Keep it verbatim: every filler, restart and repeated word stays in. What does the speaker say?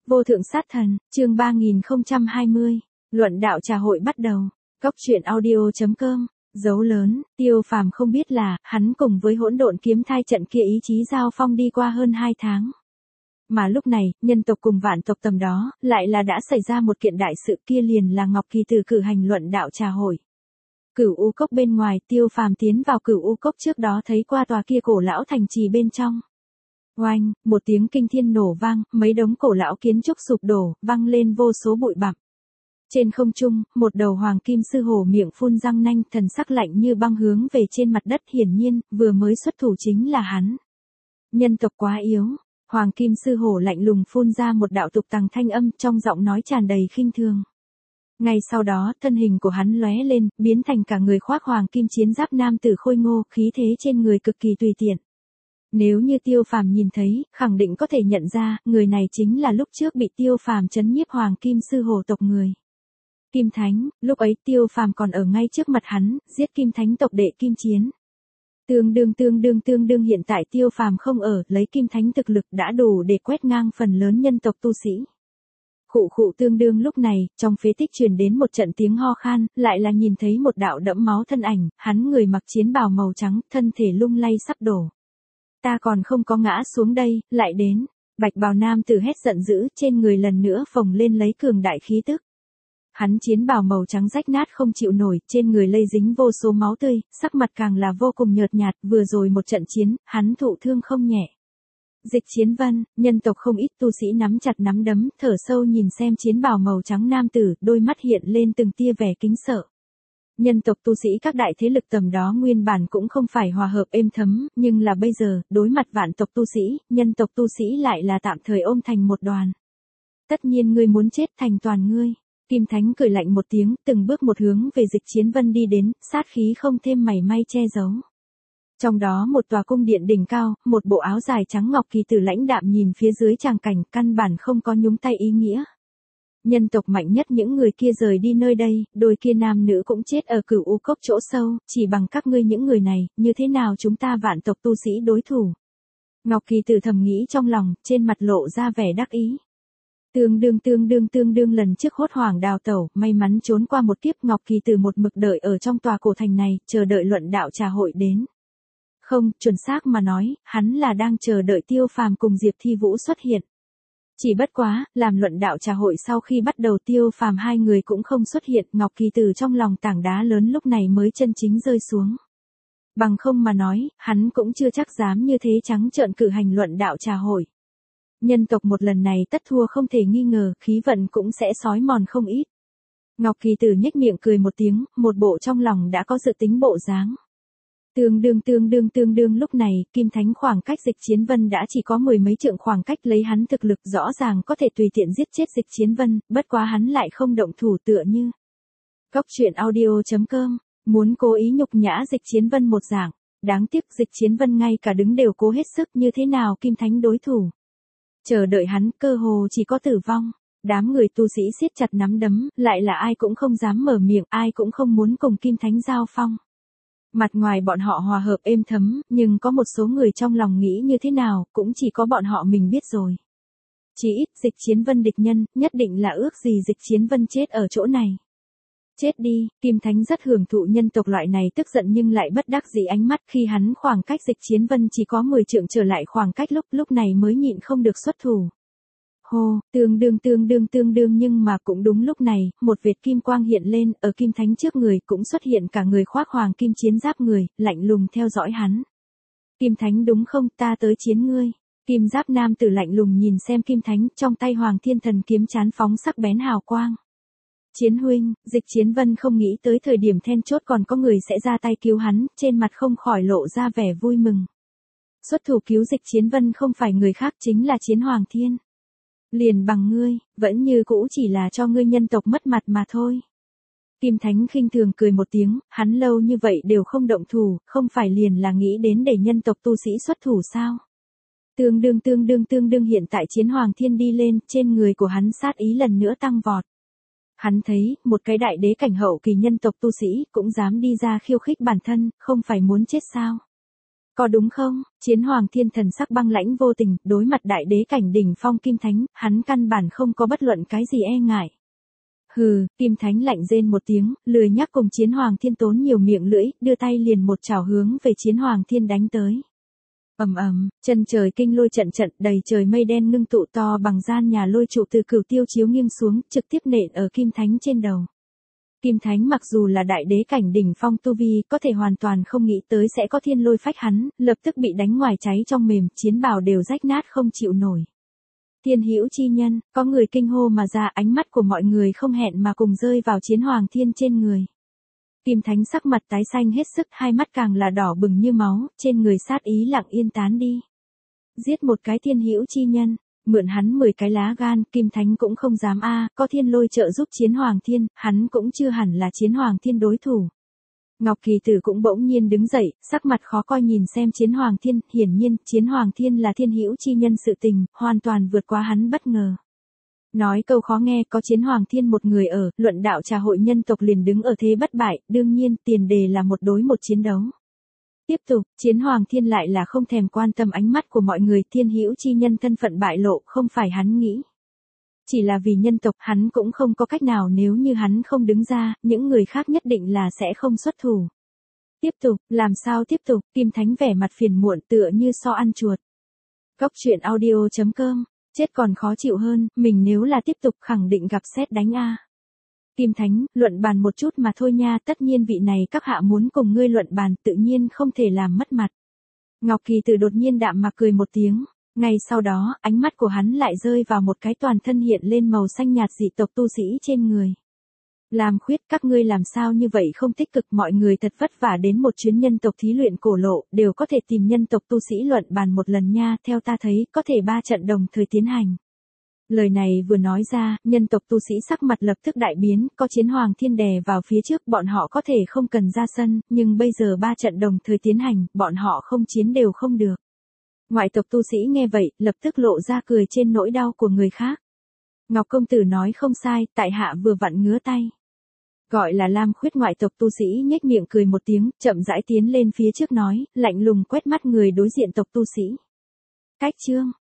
Vô thượng sát thần, chương ba nghìn không trăm hai mươi. Luận đạo trà hội bắt đầu. Cốc truyện audio chấm com. Dấu lớn, Tiêu Phàm không biết là, hắn cùng với hỗn độn kiếm thai trận kia ý chí giao phong đi qua hơn hai tháng. Mà lúc này, nhân tộc cùng vạn tộc tầm đó, lại là đã xảy ra một kiện đại sự, kia liền là Ngọc Kỳ Tử cử hành luận đạo trà hội. Cửu U Cốc bên ngoài, Tiêu Phàm tiến vào Cửu U Cốc trước đó thấy qua tòa kia cổ lão thành trì bên trong. Oanh, một tiếng kinh thiên nổ vang, mấy đống cổ lão kiến trúc sụp đổ, văng lên vô số bụi bặm. Trên không trung, một đầu hoàng kim sư hổ miệng phun răng nanh, thần sắc lạnh như băng hướng về trên mặt đất, hiển nhiên, vừa mới xuất thủ chính là hắn. Nhân tộc quá yếu, hoàng kim sư hổ lạnh lùng phun ra một đạo tục tằng thanh âm, trong giọng nói tràn đầy khinh thường. Ngay sau đó, thân hình của hắn lóe lên, biến thành cả người khoác hoàng kim chiến giáp nam tử khôi ngô, khí thế trên người cực kỳ tùy tiện. Nếu như Tiêu Phàm nhìn thấy, khẳng định có thể nhận ra, người này chính là lúc trước bị Tiêu Phàm trấn nhiếp hoàng kim sư hổ tộc người. Kim Thánh, lúc ấy Tiêu Phàm còn ở ngay trước mặt hắn, giết Kim Thánh tộc đệ Kim Chiến. Tương đương tương đương tương đương hiện tại Tiêu Phàm không ở, lấy Kim Thánh thực lực đã đủ để quét ngang phần lớn nhân tộc tu sĩ. Khụ khụ tương đương lúc này, trong phế tích truyền đến một trận tiếng ho khan, lại là nhìn thấy một đạo đẫm máu thân ảnh, hắn người mặc chiến bào màu trắng, thân thể lung lay sắp đổ. Ta còn không có ngã xuống đây, lại đến. Bạch bào nam tử hét giận dữ, trên người lần nữa phồng lên lấy cường đại khí tức. Hắn chiến bào màu trắng rách nát không chịu nổi, trên người lây dính vô số máu tươi, sắc mặt càng là vô cùng nhợt nhạt, vừa rồi một trận chiến, hắn thụ thương không nhẹ. Dịch Chiến Vân, nhân tộc không ít tu sĩ nắm chặt nắm đấm, thở sâu nhìn xem chiến bào màu trắng nam tử, đôi mắt hiện lên từng tia vẻ kính sợ. Nhân tộc tu sĩ các đại thế lực tầm đó nguyên bản cũng không phải hòa hợp êm thấm, nhưng là bây giờ, đối mặt vạn tộc tu sĩ, nhân tộc tu sĩ lại là tạm thời ôm thành một đoàn. Tất nhiên ngươi muốn chết thành toàn ngươi. Kim Thánh cười lạnh một tiếng, từng bước một hướng về Dịch Chiến Vân đi đến, sát khí không thêm mảy may che giấu. Trong đó một tòa cung điện đỉnh cao, một bộ áo dài trắng Ngọc Kỳ Tử lãnh đạm nhìn phía dưới tràng cảnh, căn bản không có nhúng tay ý nghĩa. Nhân tộc mạnh nhất những người kia rời đi nơi đây, đôi kia nam nữ cũng chết ở Cửu U Cốc chỗ sâu, chỉ bằng các ngươi những người này, như thế nào chúng ta vạn tộc tu sĩ đối thủ. Ngọc Kỳ Tử thầm nghĩ trong lòng, trên mặt lộ ra vẻ đắc ý. Tương đương tương đương tương đương lần trước hốt hoảng đào tẩu, may mắn trốn qua một kiếp, Ngọc Kỳ Tử một mực đợi ở trong tòa cổ thành này, chờ đợi luận đạo trà hội đến. Không, chuẩn xác mà nói, hắn là đang chờ đợi Tiêu Phàm cùng Diệp Thi Vũ xuất hiện. Chỉ bất quá, làm luận đạo trà hội sau khi bắt đầu Tiêu Phàm hai người cũng không xuất hiện, Ngọc Kỳ Tử trong lòng tảng đá lớn lúc này mới chân chính rơi xuống. Bằng không mà nói, hắn cũng chưa chắc dám như thế trắng trợn cử hành luận đạo trà hội. Nhân tộc một lần này tất thua không thể nghi ngờ, khí vận cũng sẽ xói mòn không ít. Ngọc Kỳ Tử nhếch miệng cười một tiếng, một bộ trong lòng đã có dự tính bộ dáng. Tương đương tương đương tương đương lúc này, Kim Thánh khoảng cách Dịch Chiến Vân đã chỉ có mười mấy trượng khoảng cách, lấy hắn thực lực rõ ràng có thể tùy tiện giết chết Dịch Chiến Vân, bất quá hắn lại không động thủ tựa như. Cốc truyện audio chấm com, muốn cố ý nhục nhã Dịch Chiến Vân một dạng, đáng tiếc Dịch Chiến Vân ngay cả đứng đều cố hết sức, như thế nào Kim Thánh đối thủ. Chờ đợi hắn, cơ hồ chỉ có tử vong. Đám người tu sĩ siết chặt nắm đấm, lại là ai cũng không dám mở miệng, ai cũng không muốn cùng Kim Thánh giao phong. Mặt ngoài bọn họ hòa hợp êm thấm, nhưng có một số người trong lòng nghĩ như thế nào, cũng chỉ có bọn họ mình biết rồi. Chỉ ít, Dịch Chiến Vân địch nhân, nhất định là ước gì Dịch Chiến Vân chết ở chỗ này. Chết đi, Kim Thánh rất hưởng thụ nhân tộc loại này tức giận nhưng lại bất đắc dĩ ánh mắt khi hắn khoảng cách Dịch Chiến Vân chỉ có mười trượng trở lại khoảng cách lúc lúc này mới nhịn không được xuất thủ. Hô, tương đương tương đương tương đương nhưng mà cũng đúng lúc này, một vệt kim quang hiện lên, ở Kim Thánh trước người cũng xuất hiện cả người khoác hoàng kim chiến giáp người, lạnh lùng theo dõi hắn. Kim Thánh đúng không, ta tới chiến ngươi. Kim giáp nam tử lạnh lùng nhìn xem Kim Thánh, trong tay Hoàng Thiên Thần kiếm chán phóng sắc bén hào quang. Chiến huynh, Dịch Chiến Vân không nghĩ tới thời điểm then chốt còn có người sẽ ra tay cứu hắn, trên mặt không khỏi lộ ra vẻ vui mừng. Xuất thủ cứu Dịch Chiến Vân không phải người khác chính là Chiến Hoàng Thiên. Liền bằng ngươi, vẫn như cũ chỉ là cho ngươi nhân tộc mất mặt mà thôi. Kim Thánh khinh thường cười một tiếng, hắn lâu như vậy đều không động thủ, không phải liền là nghĩ đến để nhân tộc tu sĩ xuất thủ sao? Tương đương tương đương tương đương hiện tại Chiến Hoàng Thiên đi lên, trên người của hắn sát ý lần nữa tăng vọt. Hắn thấy, một cái đại đế cảnh hậu kỳ nhân tộc tu sĩ, cũng dám đi ra khiêu khích bản thân, không phải muốn chết sao? Có đúng không? Chiến Hoàng Thiên thần sắc băng lãnh vô tình, đối mặt đại đế cảnh đỉnh phong Kim Thánh, hắn căn bản không có bất luận cái gì e ngại. Hừ, Kim Thánh lạnh rên một tiếng, lười nhắc cùng Chiến Hoàng Thiên tốn nhiều miệng lưỡi, đưa tay liền một chảo hướng về Chiến Hoàng Thiên đánh tới. Ầm ầm, chân trời kinh lôi trận trận, đầy trời mây đen ngưng tụ to bằng gian nhà lôi trụ từ cửu tiêu chiếu nghiêng xuống, trực tiếp nện ở Kim Thánh trên đầu. Kim Thánh mặc dù là đại đế cảnh đỉnh phong tu vi, có thể hoàn toàn không nghĩ tới sẽ có thiên lôi phách hắn, lập tức bị đánh ngoài cháy trong mềm, chiến bào đều rách nát không chịu nổi. Thiên hữu chi nhân, có người kinh hô mà ra, ánh mắt của mọi người không hẹn mà cùng rơi vào Chiến Hoàng Thiên trên người. Kim Thánh sắc mặt tái xanh hết sức, hai mắt càng là đỏ bừng như máu, trên người sát ý lặng yên tán đi. Giết một cái thiên hữu chi nhân, mượn hắn mười cái lá gan, Kim Thánh cũng không dám a, có thiên lôi trợ giúp Chiến Hoàng Thiên, hắn cũng chưa hẳn là Chiến Hoàng Thiên đối thủ. Ngọc Kỳ Tử cũng bỗng nhiên đứng dậy, sắc mặt khó coi nhìn xem Chiến Hoàng Thiên, hiển nhiên, Chiến Hoàng Thiên là thiên hữu chi nhân sự tình, hoàn toàn vượt qua hắn bất ngờ. Nói câu khó nghe, có Chiến Hoàng Thiên một người ở, luận đạo trà hội nhân tộc liền đứng ở thế bất bại, đương nhiên, tiền đề là một đối một chiến đấu. Tiếp tục, Chiến Hoàng Thiên lại là không thèm quan tâm ánh mắt của mọi người, thiên hữu chi nhân thân phận bại lộ, không phải hắn nghĩ. Chỉ là vì nhân tộc, hắn cũng không có cách nào, nếu như hắn không đứng ra, những người khác nhất định là sẽ không xuất thủ. Tiếp tục, làm sao tiếp tục, Kim Thánh vẻ mặt phiền muộn tựa như so ăn chuột. Cốc truyện audio chấm com, chết còn khó chịu hơn, mình nếu là tiếp tục khẳng định gặp sét đánh a. Kim Thánh, luận bàn một chút mà thôi nha, tất nhiên vị này các hạ muốn cùng ngươi luận bàn, tự nhiên không thể làm mất mặt. Ngọc Kỳ Tử đột nhiên đạm mạc cười một tiếng, ngay sau đó, ánh mắt của hắn lại rơi vào một cái toàn thân hiện lên màu xanh nhạt dị tộc tu sĩ trên người. Làm Khuyết, các ngươi làm sao như vậy không tích cực, mọi người thật vất vả đến một chuyến nhân tộc thí luyện cổ lộ, đều có thể tìm nhân tộc tu sĩ luận bàn một lần nha, theo ta thấy, có thể ba trận đồng thời tiến hành. Lời này vừa nói ra, nhân tộc tu sĩ sắc mặt lập tức đại biến, có Chiến Hoàng Thiên đè vào phía trước, bọn họ có thể không cần ra sân, nhưng bây giờ ba trận đồng thời tiến hành, bọn họ không chiến đều không được. Ngoại tộc tu sĩ nghe vậy, lập tức lộ ra cười trên nỗi đau của người khác. Ngọc công tử nói không sai, tại hạ vừa vặn ngứa tay. Gọi là Lam Khuyết ngoại tộc tu sĩ nhếch miệng cười một tiếng, chậm rãi tiến lên phía trước nói, lạnh lùng quét mắt người đối diện tộc tu sĩ. Cách chương,